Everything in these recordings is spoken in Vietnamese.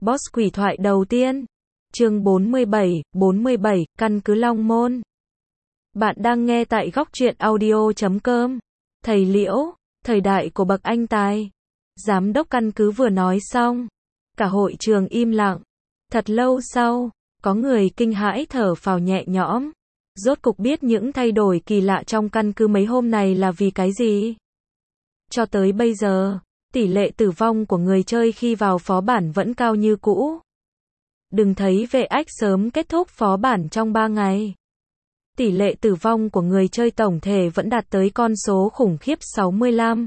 Boss quỷ thoại đầu tiên. Chương 47, căn cứ Long Môn. Bạn đang nghe tại góc truyện audio.com. Thầy Liễu, thời đại của bậc anh tài. Giám đốc căn cứ vừa nói xong. Cả hội trường im lặng. Thật lâu sau, có người kinh hãi thở phào nhẹ nhõm. Rốt cục biết những thay đổi kỳ lạ trong căn cứ mấy hôm này là vì cái gì. Cho tới bây giờ, tỷ lệ tử vong của người chơi khi vào phó bản vẫn cao như cũ. Đừng thấy vệ ách sớm kết thúc phó bản trong 3 ngày. Tỷ lệ tử vong của người chơi tổng thể vẫn đạt tới con số khủng khiếp 65.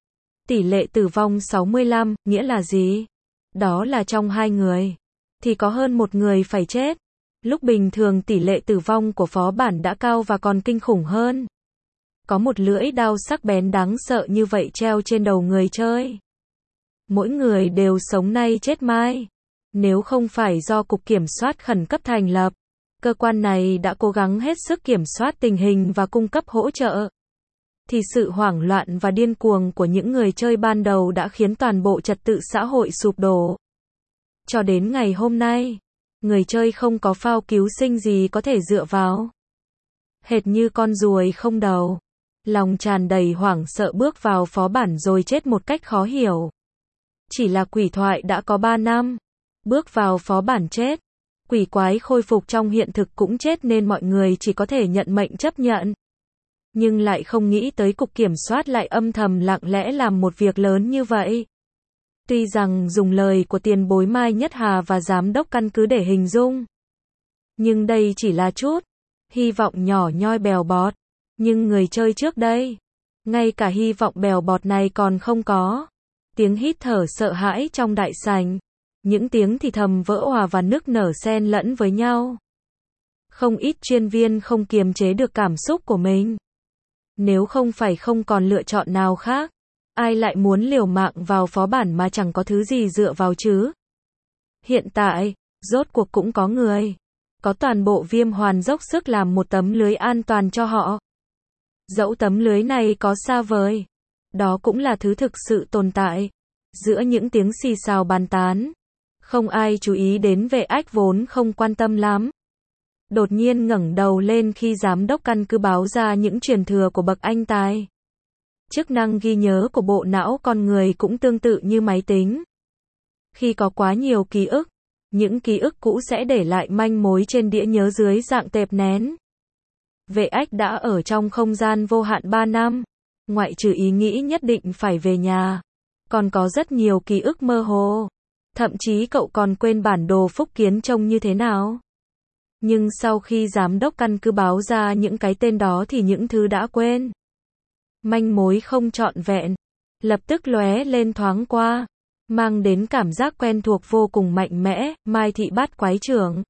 Tỷ lệ tử vong 65, nghĩa là gì? Đó là trong 2 người, thì có hơn 1 người phải chết. Lúc bình thường tỷ lệ tử vong của phó bản đã cao và còn kinh khủng hơn. Có một lưỡi đao sắc bén đáng sợ như vậy treo trên đầu người chơi. Mỗi người đều sống nay chết mai. Nếu không phải do Cục Kiểm soát Khẩn cấp thành lập, cơ quan này đã cố gắng hết sức kiểm soát tình hình và cung cấp hỗ trợ, thì sự hoảng loạn và điên cuồng của những người chơi ban đầu đã khiến toàn bộ trật tự xã hội sụp đổ. Cho đến ngày hôm nay, người chơi không có phao cứu sinh gì có thể dựa vào. Hệt như con ruồi không đầu, lòng tràn đầy hoảng sợ bước vào phó bản rồi chết một cách khó hiểu. Chỉ là quỷ thoại đã có 3 năm, bước vào phó bản chết, quỷ quái khôi phục trong hiện thực cũng chết nên mọi người chỉ có thể nhận mệnh chấp nhận. Nhưng lại không nghĩ tới Cục Kiểm soát lại âm thầm lặng lẽ làm một việc lớn như vậy. Tuy rằng dùng lời của tiền bối Mai Nhất Hà và giám đốc căn cứ để hình dung, nhưng đây chỉ là chút hy vọng nhỏ nhoi bèo bọt. Nhưng người chơi trước đây, ngay cả hy vọng bèo bọt này còn không có. Tiếng hít thở sợ hãi trong đại sảnh, những tiếng thì thầm vỡ òa và nức nở xen lẫn với nhau. Không ít chuyên viên không kiềm chế được cảm xúc của mình. Nếu không phải không còn lựa chọn nào khác, ai lại muốn liều mạng vào phó bản mà chẳng có thứ gì dựa vào chứ? Hiện tại, rốt cuộc cũng có người, có toàn bộ Viêm Hoàn dốc sức làm một tấm lưới an toàn cho họ. Dẫu tấm lưới này có xa vời, đó cũng là thứ thực sự tồn tại. Giữa những tiếng xì xào bàn tán, không ai chú ý đến vệ ách vốn không quan tâm lắm. Đột nhiên ngẩng đầu lên khi giám đốc căn cứ báo ra những truyền thừa của bậc anh tài. Chức năng ghi nhớ của bộ não con người cũng tương tự như máy tính. Khi có quá nhiều ký ức, những ký ức cũ sẽ để lại manh mối trên đĩa nhớ dưới dạng tệp nén. Vệ ách đã ở trong không gian vô hạn 3 năm, ngoại trừ ý nghĩ nhất định phải về nhà, còn có rất nhiều ký ức mơ hồ. Thậm chí cậu còn quên bản đồ Phúc Kiến trông như thế nào. Nhưng sau khi giám đốc căn cứ báo ra những cái tên đó thì những thứ đã quên. Manh mối không trọn vẹn, lập tức lóe lên thoáng qua, mang đến cảm giác quen thuộc vô cùng mạnh mẽ. Mai Thị Bát Quái Trưởng,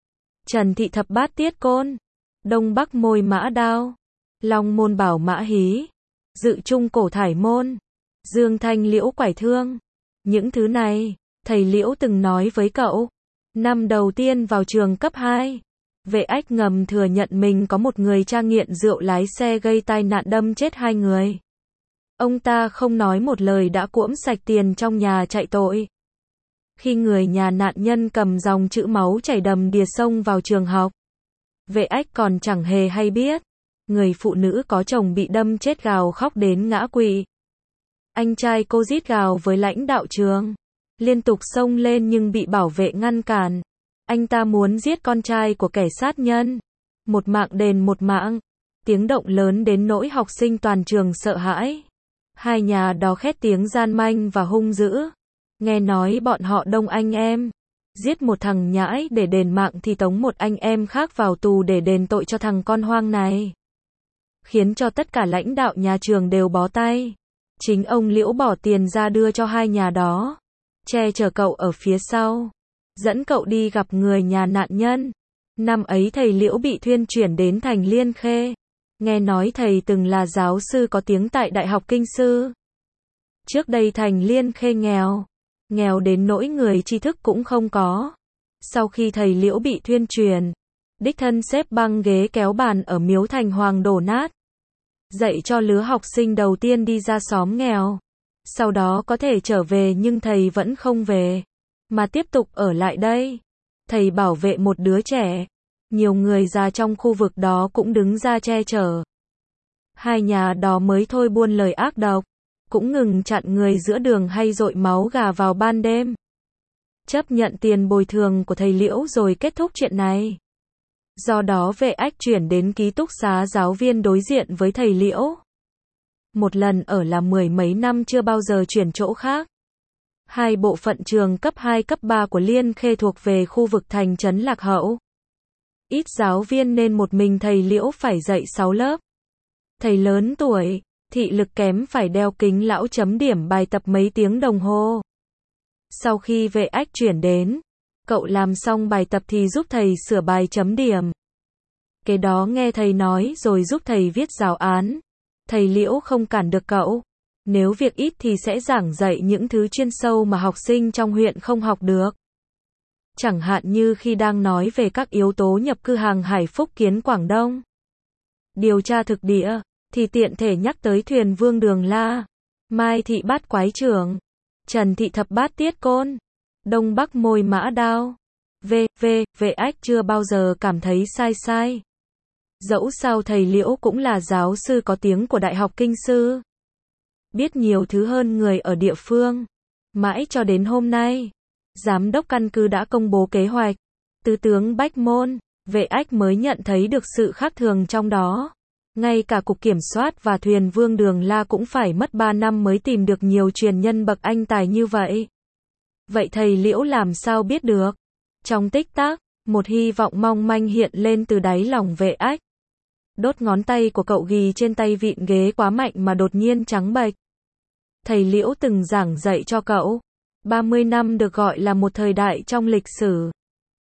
Trần Thị Thập Bát Tiết Côn, Đông Bắc Môi Mã Đao, Long Môn Bảo Mã Hí, Dự Trung Cổ Thải Môn, Dương Thanh Liễu Quải Thương. Những thứ này, thầy Liễu từng nói với cậu. Năm đầu tiên vào trường cấp 2, vệ ách ngầm thừa nhận mình có một người cha nghiện rượu lái xe gây tai nạn đâm chết 2 người. Ông ta không nói một lời đã cuỗm sạch tiền trong nhà chạy tội. Khi người nhà nạn nhân cầm dòng chữ máu chảy đầm đìa xông vào trường học, vệ ách còn chẳng hề hay biết. Người phụ nữ có chồng bị đâm chết gào khóc đến ngã quỵ. Anh trai cô rít gào với lãnh đạo trường, liên tục xông lên nhưng bị bảo vệ ngăn cản. Anh ta muốn giết con trai của kẻ sát nhân. Một mạng đền một mạng. Tiếng động lớn đến nỗi học sinh toàn trường sợ hãi. Hai nhà đó khét tiếng gian manh và hung dữ. Nghe nói bọn họ đông anh em. Giết một thằng nhãi để đền mạng thì tống một anh em khác vào tù để đền tội cho thằng con hoang này. Khiến cho tất cả lãnh đạo nhà trường đều bó tay. Chính ông Liễu bỏ tiền ra đưa cho hai nhà đó, che chở cậu ở phía sau, dẫn cậu đi gặp người nhà nạn nhân. Năm ấy thầy Liễu bị thuyên chuyển đến thành Liên Khê. Nghe nói thầy từng là giáo sư có tiếng tại Đại học Kinh Sư. Trước đây thành Liên Khê nghèo, nghèo đến nỗi người tri thức cũng không có. Sau khi thầy Liễu bị thuyên truyền, đích thân xếp băng ghế kéo bàn ở miếu thành hoàng đổ nát, dạy cho lứa học sinh đầu tiên đi ra xóm nghèo. Sau đó có thể trở về nhưng thầy vẫn không về. mà tiếp tục ở lại đây. Thầy bảo vệ một đứa trẻ. Nhiều người già trong khu vực đó cũng đứng ra che chở. Hai nhà đó mới thôi buôn lời ác độc, cũng ngừng chặn người giữa đường hay dội máu gà vào ban đêm. Chấp nhận tiền bồi thường của thầy Liễu rồi kết thúc chuyện này. Do đó Vệ Ách chuyển đến ký túc xá giáo viên đối diện với thầy Liễu. Một lần ở là 10 mấy năm chưa bao giờ chuyển chỗ khác. Hai bộ phận trường cấp 2 cấp 3 của Liên Khê thuộc về khu vực thành trấn lạc hậu. Ít giáo viên nên một mình thầy Liễu phải dạy 6 lớp. Thầy lớn tuổi, thị lực kém phải đeo kính lão chấm điểm bài tập mấy tiếng đồng hồ. Sau khi Vệ Ách chuyển đến, cậu làm xong bài tập thì giúp thầy sửa bài chấm điểm. Cái đó nghe thầy nói rồi giúp thầy viết giáo án. Thầy Liễu không cản được cậu. Nếu việc ít thì sẽ giảng dạy những thứ chuyên sâu mà học sinh trong huyện không học được. Chẳng hạn như khi đang nói về các yếu tố nhập cư hàng hải Phúc Kiến Quảng Đông. Điều tra thực địa, thì tiện thể nhắc tới Thuyền Vương Đường La, Mai Thị Bát Quái Trưởng, Trần Thị Thập Bát Tiết Côn, Đông Bắc Môi Mã Đao. Vệ Ách chưa bao giờ cảm thấy sai. Dẫu sao thầy Liễu cũng là giáo sư có tiếng của Đại học Kinh Sư. Biết nhiều thứ hơn người ở địa phương. Mãi cho đến hôm nay, giám đốc căn cứ đã công bố kế hoạch, tứ tướng Bách Môn, Vệ Ách mới nhận thấy được sự khác thường trong đó. Ngay cả Cục Kiểm soát và Thuyền Vương Đường La cũng phải mất 3 năm mới tìm được nhiều truyền nhân bậc anh tài như vậy. Vậy thầy Liễu làm sao biết được? Trong tích tắc, một hy vọng mong manh hiện lên từ đáy lòng Vệ Ách. Đốt ngón tay của cậu ghi trên tay vịn ghế quá mạnh mà đột nhiên trắng bệch. Thầy Liễu từng giảng dạy cho cậu. 30 năm được gọi là một thời đại trong lịch sử.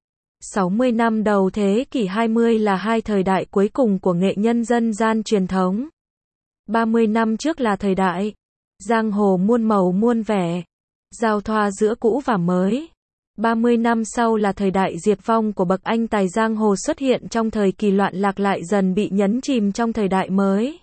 60 năm đầu thế kỷ 20 là hai thời đại cuối cùng của nghệ nhân dân gian truyền thống. 30 năm trước là thời đại giang hồ muôn màu muôn vẻ, giao thoa giữa cũ và mới. 30 năm sau là thời đại diệt vong của bậc anh tài giang hồ xuất hiện trong thời kỳ loạn lạc lại dần bị nhấn chìm trong thời đại mới.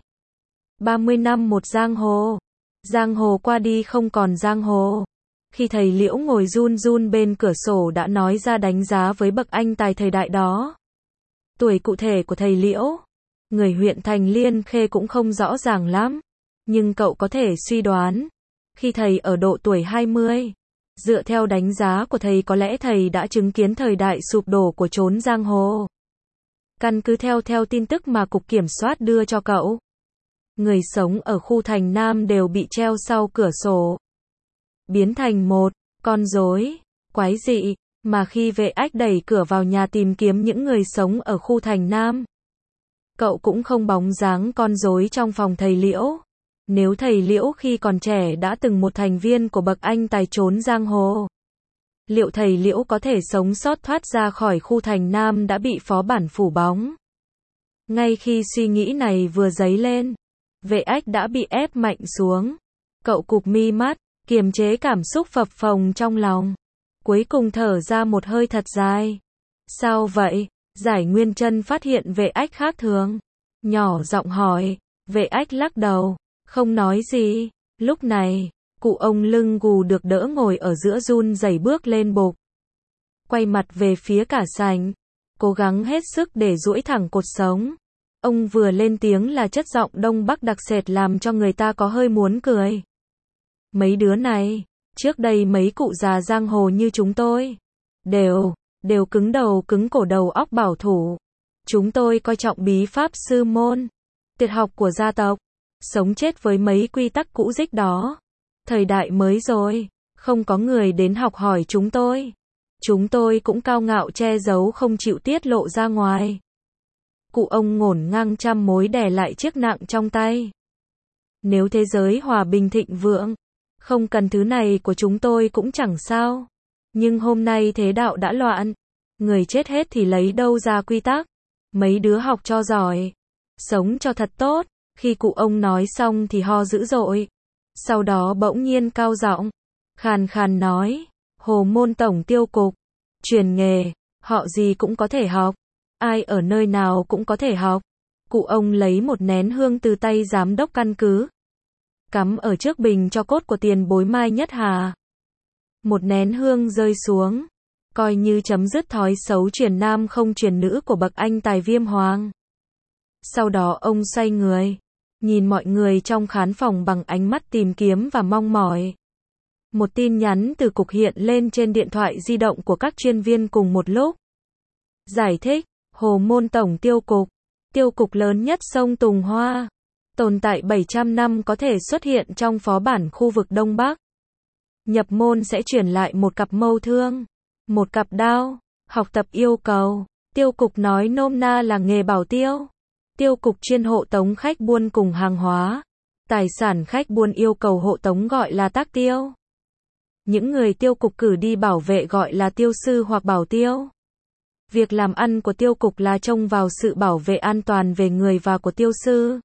30 năm một giang hồ. Giang hồ qua đi không còn giang hồ. Khi thầy Liễu ngồi run bên cửa sổ đã nói ra đánh giá với bậc anh tài thời đại đó. Tuổi cụ thể của thầy Liễu, người huyện thành Liên Khê cũng không rõ ràng lắm. Nhưng cậu có thể suy đoán, khi thầy ở độ tuổi 20, dựa theo đánh giá của thầy có lẽ thầy đã chứng kiến thời đại sụp đổ của chốn giang hồ. Căn cứ theo tin tức mà Cục Kiểm soát đưa cho cậu, người sống ở khu thành Nam đều bị treo sau cửa sổ. Biến thành một con rối quái dị, mà khi Vệ Ách đẩy cửa vào nhà tìm kiếm những người sống ở khu thành Nam, cậu cũng không bóng dáng con rối trong phòng thầy Liễu. Nếu thầy Liễu khi còn trẻ đã từng một thành viên của bậc anh tài trốn giang hồ, liệu thầy Liễu có thể sống sót thoát ra khỏi khu thành Nam đã bị phó bản phủ bóng? Ngay khi suy nghĩ này vừa dấy lên, Vệ Ách đã bị ép mạnh xuống. Cậu cụp mi mắt, kiềm chế cảm xúc phập phồng trong lòng. Cuối cùng thở ra một hơi thật dài. Sao vậy? Giải Nguyên Chân phát hiện Vệ Ách khác thường. Nhỏ giọng hỏi. Vệ Ách lắc đầu, không nói gì. Lúc này, cụ ông lưng gù được đỡ ngồi ở giữa run rẩy bước lên bục. Quay mặt về phía cả sảnh. Cố gắng hết sức để duỗi thẳng cột sống. Ông vừa lên tiếng là chất giọng Đông Bắc đặc sệt làm cho người ta có hơi muốn cười. Mấy đứa này, trước đây mấy cụ già giang hồ như chúng tôi, đều cứng đầu cứng cổ đầu óc bảo thủ. Chúng tôi coi trọng bí pháp sư môn, tuyệt học của gia tộc, sống chết với mấy quy tắc cũ dích đó. Thời đại mới rồi, không có người đến học hỏi chúng tôi. Chúng tôi cũng cao ngạo che giấu không chịu tiết lộ ra ngoài. Cụ ông ngổn ngang trăm mối đè lại chiếc nặng trong tay. Nếu thế giới hòa bình thịnh vượng, không cần thứ này của chúng tôi cũng chẳng sao. Nhưng hôm nay thế đạo đã loạn. Người chết hết thì lấy đâu ra quy tắc. Mấy đứa học cho giỏi, sống cho thật tốt. Khi cụ ông nói xong thì ho dữ dội. Sau đó bỗng nhiên cao giọng, khàn khàn nói, Hồ Môn Tổng Tiêu Cục, truyền nghề, họ gì cũng có thể học. Ai ở nơi nào cũng có thể học. Cụ ông lấy một nén hương từ tay giám đốc căn cứ, cắm ở trước bình cho cốt của tiền bối Mai Nhất Hà. Một nén hương rơi xuống, coi như chấm dứt thói xấu truyền nam không truyền nữ của bậc anh tài Viêm Hoàng. Sau đó ông xoay người, nhìn mọi người trong khán phòng bằng ánh mắt tìm kiếm và mong mỏi. Một tin nhắn từ cục hiện lên trên điện thoại di động của các chuyên viên cùng một lúc. Giải thích, Hồ Môn Tổng tiêu cục lớn nhất sông Tùng Hoa, tồn tại 700 năm có thể xuất hiện trong phó bản khu vực Đông Bắc. Nhập môn sẽ chuyển lại một cặp mâu thương, một cặp đao, học tập yêu cầu. Tiêu cục nói nôm na là nghề bảo tiêu. Tiêu cục chuyên hộ tống khách buôn cùng hàng hóa. Tài sản khách buôn yêu cầu hộ tống gọi là tác tiêu. Những người tiêu cục cử đi bảo vệ gọi là tiêu sư hoặc bảo tiêu. Việc làm ăn của tiêu cục là trông vào sự bảo vệ an toàn về người và của tiêu sư.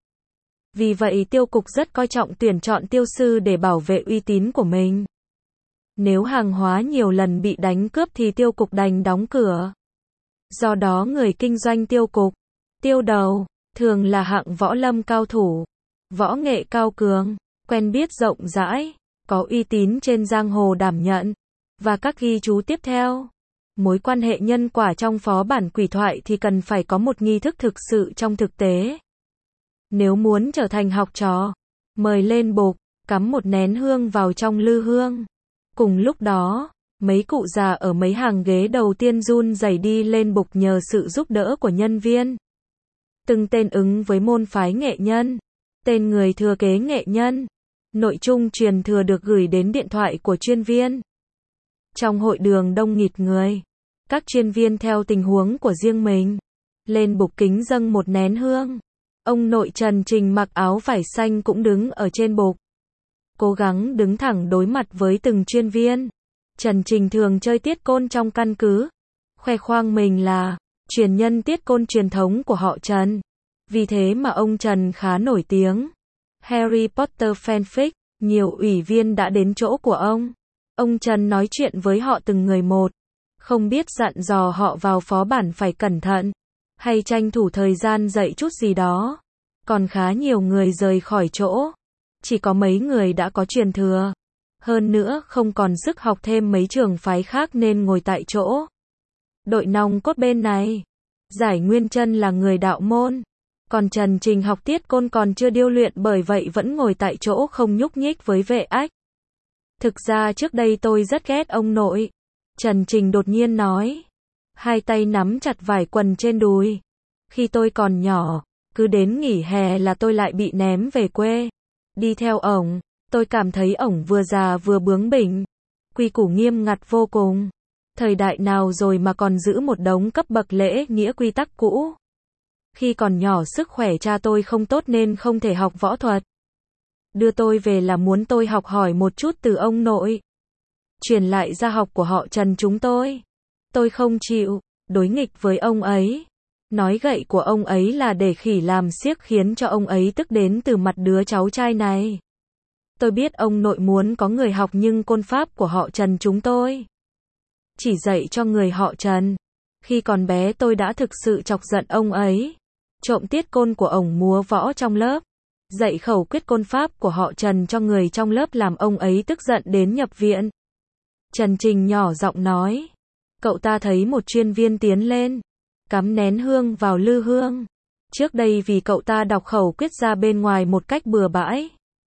Vì vậy tiêu cục rất coi trọng tuyển chọn tiêu sư để bảo vệ uy tín của mình. Nếu hàng hóa nhiều lần bị đánh cướp thì tiêu cục đành đóng cửa. Do đó người kinh doanh tiêu cục, tiêu đầu, thường là hạng võ lâm cao thủ, võ nghệ cao cường, quen biết rộng rãi, có uy tín trên giang hồ đảm nhận. Và các ghi chú tiếp theo. Mối quan hệ nhân quả trong phó bản quỷ thoại thì cần phải có một nghi thức thực sự trong thực tế. Nếu muốn trở thành học trò, mời lên bục, cắm một nén hương vào trong lư hương. Cùng lúc đó, mấy cụ già ở mấy hàng ghế đầu tiên run rẩy đi lên bục nhờ sự giúp đỡ của nhân viên. Từng tên ứng với môn phái nghệ nhân, tên người thừa kế nghệ nhân. Nội dung truyền thừa được gửi đến điện thoại của chuyên viên. Trong hội đường đông nghịt người, các chuyên viên theo tình huống của riêng mình, lên bục kính dâng một nén hương. Ông nội Trần Trình mặc áo vải xanh cũng đứng ở trên bục. Cố gắng đứng thẳng đối mặt với từng chuyên viên. Trần Trình thường chơi tiết côn trong căn cứ. Khoe khoang mình là truyền nhân tiết côn truyền thống của họ Trần. Vì thế mà ông Trần khá nổi tiếng. Harry Potter fanfic, nhiều ủy viên đã đến chỗ của ông. Ông Trần nói chuyện với họ từng người một. Không biết dặn dò họ vào phó bản phải cẩn thận, hay tranh thủ thời gian dạy chút gì đó. Còn khá nhiều người rời khỏi chỗ. Chỉ có mấy người đã có truyền thừa. Hơn nữa không còn sức học thêm mấy trường phái khác nên ngồi tại chỗ. Đội nòng cốt bên này, Giải Nguyên Chân là người đạo môn. Còn Trần Trình học tiết côn còn chưa điêu luyện bởi vậy vẫn ngồi tại chỗ không nhúc nhích với Vệ Ách. Thực ra trước đây tôi rất ghét ông nội. Trần Trình đột nhiên nói. Hai tay nắm chặt vải quần trên đùi. Khi tôi còn nhỏ, cứ đến nghỉ hè là tôi lại bị ném về quê. Đi theo ổng, tôi cảm thấy ổng vừa già vừa bướng bỉnh. Quy củ nghiêm ngặt vô cùng. Thời đại nào rồi mà còn giữ một đống cấp bậc lễ nghĩa quy tắc cũ. Khi còn nhỏ sức khỏe cha tôi không tốt nên không thể học võ thuật. Đưa tôi về là muốn tôi học hỏi một chút từ ông nội. Truyền lại gia học của họ Trần chúng tôi. Tôi không chịu, đối nghịch với ông ấy. Nói gậy của ông ấy là để khỉ làm xiếc khiến cho ông ấy tức đến từ mặt đứa cháu trai này. Tôi biết ông nội muốn có người học nhưng côn pháp của họ Trần chúng tôi chỉ dạy cho người họ Trần. Khi còn bé tôi đã thực sự chọc giận ông ấy. Trộm tiết côn của ổng múa võ trong lớp. Dạy khẩu quyết côn pháp của họ Trần cho người trong lớp làm ông ấy tức giận đến nhập viện. Trần Trình nhỏ giọng nói. Cậu ta thấy một chuyên viên tiến lên. Cắm nén hương vào lư hương. Trước đây vì cậu ta đọc khẩu quyết ra bên ngoài một cách bừa bãi.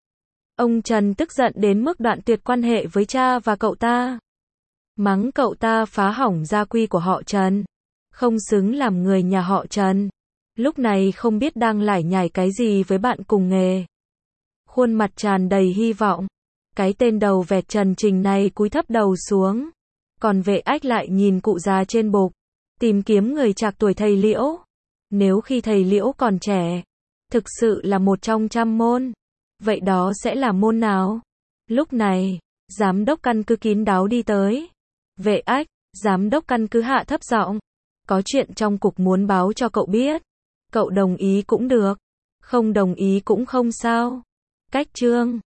Ông Trần tức giận đến mức đoạn tuyệt quan hệ với cha và cậu ta. Mắng cậu ta phá hỏng gia quy của họ Trần. Không xứng làm người nhà họ Trần. Lúc này không biết đang lải nhải cái gì với bạn cùng nghề. Khuôn mặt tràn đầy hy vọng. Cái tên đầu vẹt Trần Trình này cúi thấp đầu xuống. Còn Vệ Ách lại nhìn cụ già trên bục. Tìm kiếm người trạc tuổi thầy Liễu. Nếu khi thầy Liễu còn trẻ, thực sự là một trong trăm môn. Vậy đó sẽ là môn nào? Lúc này, giám đốc căn cứ kín đáo đi tới. Vệ Ách, giám đốc căn cứ hạ thấp giọng. Có chuyện trong cục muốn báo cho cậu biết. Cậu đồng ý cũng được. Không đồng ý cũng không sao. Cách chương.